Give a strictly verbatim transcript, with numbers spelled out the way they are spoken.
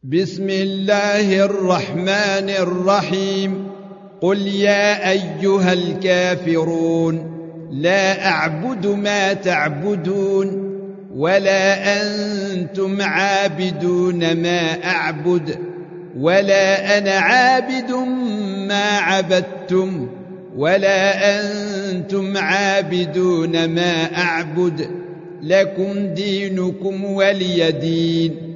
بسم الله الرحمن الرحيم. قل يا أيها الكافرون لا أعبد ما تعبدون ولا أنتم عابدون ما أعبد ولا أنا عابد ما عبدتم ولا أنتم عابدون ما أعبد لكم دينكم ولي دين.